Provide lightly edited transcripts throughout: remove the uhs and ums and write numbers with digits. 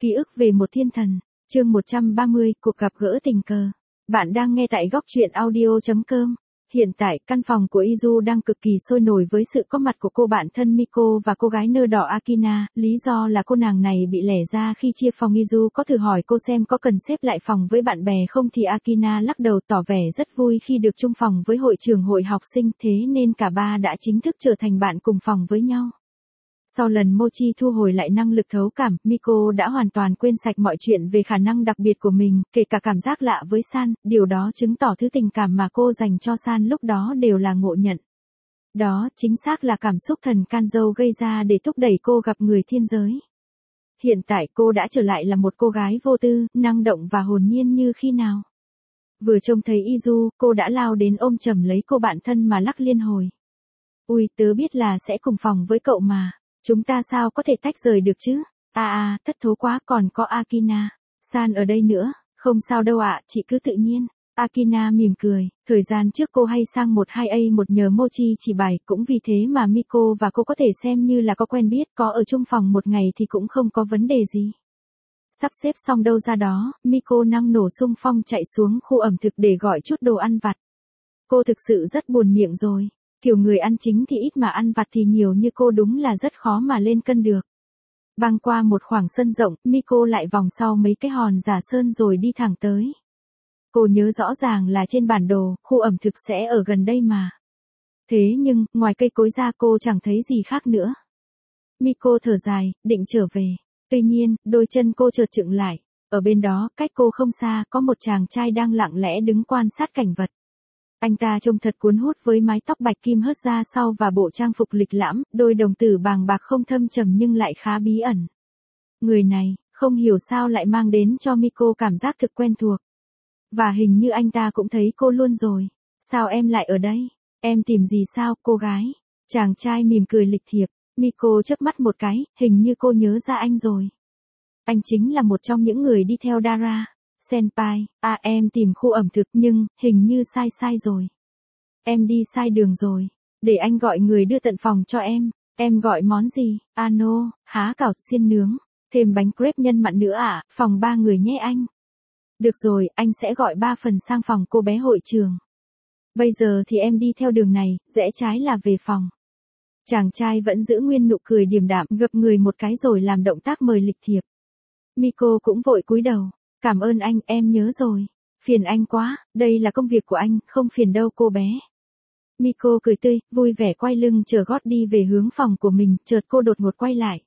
Ký ức về một thiên thần, chương 130, cuộc gặp gỡ tình cờ. Bạn đang nghe tại góc truyện audio.com. Hiện tại, căn phòng của Izu đang cực kỳ sôi nổi với sự có mặt của cô bạn thân Miko và cô gái nơ đỏ Akina. Lý do là cô nàng này bị lẻ ra khi chia phòng. Izu có thử hỏi cô xem có cần xếp lại phòng với bạn bè không thì Akina lắc đầu tỏ vẻ rất vui khi được chung phòng với hội trưởng hội học sinh, thế nên cả ba đã chính thức trở thành bạn cùng phòng với nhau. Sau lần Mochi thu hồi lại năng lực thấu cảm, Miko đã hoàn toàn quên sạch mọi chuyện về khả năng đặc biệt của mình, kể cả cảm giác lạ với San, điều đó chứng tỏ thứ tình cảm mà cô dành cho San lúc đó đều là ngộ nhận. Đó chính xác là cảm xúc thần Kanzo gây ra để thúc đẩy cô gặp người thiên giới. Hiện tại cô đã trở lại là một cô gái vô tư, năng động và hồn nhiên như khi nào. Vừa trông thấy Izu, cô đã lao đến ôm chầm lấy cô bạn thân mà lắc liên hồi. Ui, tớ biết là sẽ cùng phòng với cậu mà. Chúng ta sao có thể tách rời được chứ? Thất thố quá, còn có Akina. San ở đây nữa. Không sao đâu ạ, chị cứ tự nhiên. Akina mỉm cười, thời gian trước cô hay sang 12A1 nhờ Mochi chỉ bài, cũng vì thế mà Miko và cô có thể xem như là có quen biết, có ở chung phòng một ngày thì cũng không có vấn đề gì. Sắp xếp xong đâu ra đó, Miko năng nổ xung phong chạy xuống khu ẩm thực để gọi chút đồ ăn vặt. Cô thực sự rất buồn miệng rồi. Kiểu người ăn chính thì ít mà ăn vặt thì nhiều như cô đúng là rất khó mà lên cân được. Băng qua một khoảng sân rộng, Miko lại vòng sau mấy cái hòn giả sơn rồi đi thẳng tới. Cô nhớ rõ ràng là trên bản đồ, khu ẩm thực sẽ ở gần đây mà. Thế nhưng, ngoài cây cối ra cô chẳng thấy gì khác nữa. Miko thở dài, định trở về. Tuy nhiên, đôi chân cô chợt chững lại. Ở bên đó, cách cô không xa, có một chàng trai đang lặng lẽ đứng quan sát cảnh vật. Anh ta trông thật cuốn hút với mái tóc bạch kim hớt ra sau và bộ trang phục lịch lãm, đôi đồng tử bàng bạc không thâm trầm nhưng lại khá bí ẩn. Người này, không hiểu sao lại mang đến cho Miko cảm giác thực quen thuộc. Và hình như anh ta cũng thấy cô luôn rồi. Sao em lại ở đây? Em tìm gì sao, cô gái? Chàng trai mỉm cười lịch thiệp. Miko chớp mắt một cái, hình như cô nhớ ra anh rồi. Anh chính là một trong những người đi theo Dara. Senpai, em tìm khu ẩm thực nhưng, hình như sai rồi. Em đi sai đường rồi. Để anh gọi người đưa tận phòng cho em. Em gọi món gì? No, há cảo xiên nướng. Thêm bánh crepe nhân mặn nữa à? Phòng 3 người nhé anh. Được rồi, anh sẽ gọi 3 phần sang phòng cô bé hội trường. Bây giờ thì em đi theo đường này, rẽ trái là về phòng. Chàng trai vẫn giữ nguyên nụ cười điềm đạm, gập người một cái rồi làm động tác mời lịch thiệp. Miko cũng vội cúi đầu. Cảm ơn anh, em nhớ rồi. Phiền anh quá, đây là công việc của anh, không phiền đâu cô bé. Miko cười tươi, vui vẻ quay lưng chờ gót đi về hướng phòng của mình, chợt cô đột ngột quay lại.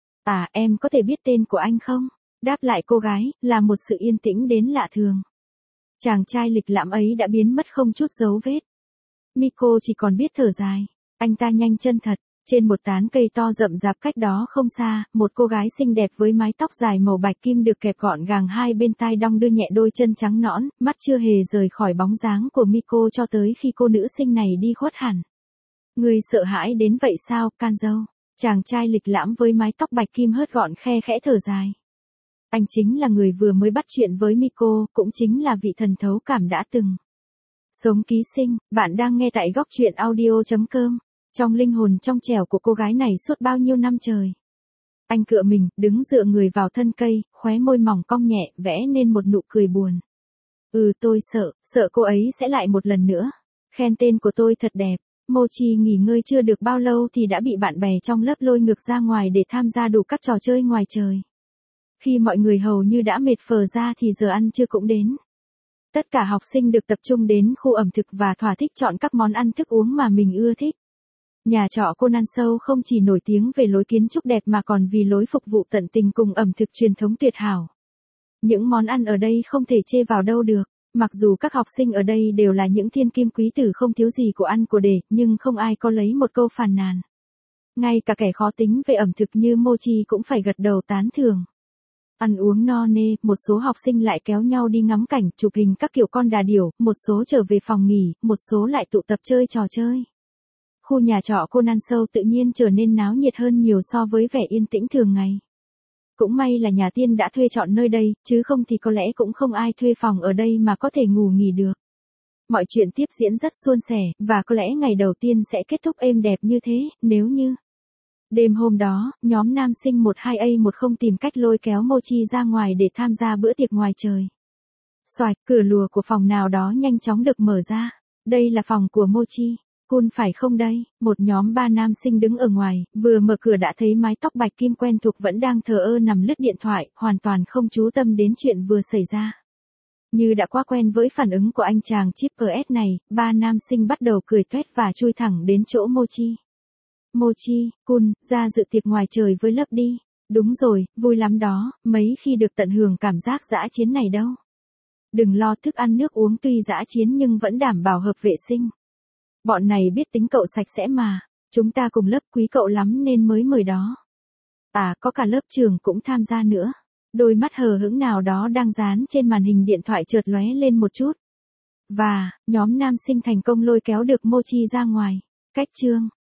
Em có thể biết tên của anh không? Đáp lại cô gái, là một sự yên tĩnh đến lạ thường. Chàng trai lịch lãm ấy đã biến mất không chút dấu vết. Miko chỉ còn biết thở dài. Anh ta nhanh chân thật. Trên một tán cây to rậm rạp cách đó không xa, một cô gái xinh đẹp với mái tóc dài màu bạch kim được kẹp gọn gàng hai bên tai đong đưa nhẹ đôi chân trắng nõn, mắt chưa hề rời khỏi bóng dáng của Miko cho tới khi cô nữ sinh này đi khuất hẳn. Người sợ hãi đến vậy sao, Kanzo? Chàng trai lịch lãm với mái tóc bạch kim hớt gọn khe khẽ thở dài. Anh chính là người vừa mới bắt chuyện với Miko, cũng chính là vị thần thấu cảm đã từng sống ký sinh. Bạn đang nghe tại góc truyện audio.com. Trong linh hồn trong trẻo của cô gái này suốt bao nhiêu năm trời. Anh cựa mình, đứng dựa người vào thân cây, khóe môi mỏng cong nhẹ, vẽ nên một nụ cười buồn. Tôi sợ cô ấy sẽ lại một lần nữa. Khen tên của tôi thật đẹp. Mochi nghỉ ngơi chưa được bao lâu thì đã bị bạn bè trong lớp lôi ngược ra ngoài để tham gia đủ các trò chơi ngoài trời. Khi mọi người hầu như đã mệt phờ ra thì giờ ăn trưa cũng đến. Tất cả học sinh được tập trung đến khu ẩm thực và thỏa thích chọn các món ăn thức uống mà mình ưa thích. Nhà trọ Conan Sâu không chỉ nổi tiếng về lối kiến trúc đẹp mà còn vì lối phục vụ tận tình cùng ẩm thực truyền thống tuyệt hảo. Những món ăn ở đây không thể chê vào đâu được, mặc dù các học sinh ở đây đều là những thiên kim quý tử không thiếu gì của ăn của để, nhưng không ai có lấy một câu phàn nàn. Ngay cả kẻ khó tính về ẩm thực như Mochi cũng phải gật đầu tán thưởng. Ăn uống no nê, một số học sinh lại kéo nhau đi ngắm cảnh, chụp hình các kiểu con đà điểu, một số trở về phòng nghỉ, một số lại tụ tập chơi trò chơi. Khu nhà trọ Conan Sâu tự nhiên trở nên náo nhiệt hơn nhiều so với vẻ yên tĩnh thường ngày. Cũng may là nhà tiên đã thuê chọn nơi đây, chứ không thì có lẽ cũng không ai thuê phòng ở đây mà có thể ngủ nghỉ được. Mọi chuyện tiếp diễn rất suôn sẻ, và có lẽ ngày đầu tiên sẽ kết thúc êm đẹp như thế, nếu như Đêm hôm đó, nhóm nam sinh 12A10 tìm cách lôi kéo Mochi ra ngoài để tham gia bữa tiệc ngoài trời. Xoạch, cửa lùa của phòng nào đó nhanh chóng được mở ra. Đây là phòng của Mochi. Kun phải không đây? Một nhóm 3 nam sinh đứng ở ngoài, vừa mở cửa đã thấy mái tóc bạch kim quen thuộc vẫn đang thờ ơ nằm lướt điện thoại, hoàn toàn không chú tâm đến chuyện vừa xảy ra. Như đã quá quen với phản ứng của anh chàng Chipper S này, 3 nam sinh bắt đầu cười toét và chui thẳng đến chỗ Mochi. Mochi, Kun, ra dự tiệc ngoài trời với lớp đi. Đúng rồi, vui lắm đó, mấy khi được tận hưởng cảm giác dã chiến này đâu. Đừng lo thức ăn nước uống tuy dã chiến nhưng vẫn đảm bảo hợp vệ sinh. Bọn này biết tính cậu sạch sẽ mà, chúng ta cùng lớp quý cậu lắm nên mới mời đó. À, có cả lớp trưởng cũng tham gia nữa. Đôi mắt hờ hững nào đó đang dán trên màn hình điện thoại chợt lóe lên một chút. Và, nhóm nam sinh thành công lôi kéo được Mochi ra ngoài. Cách chương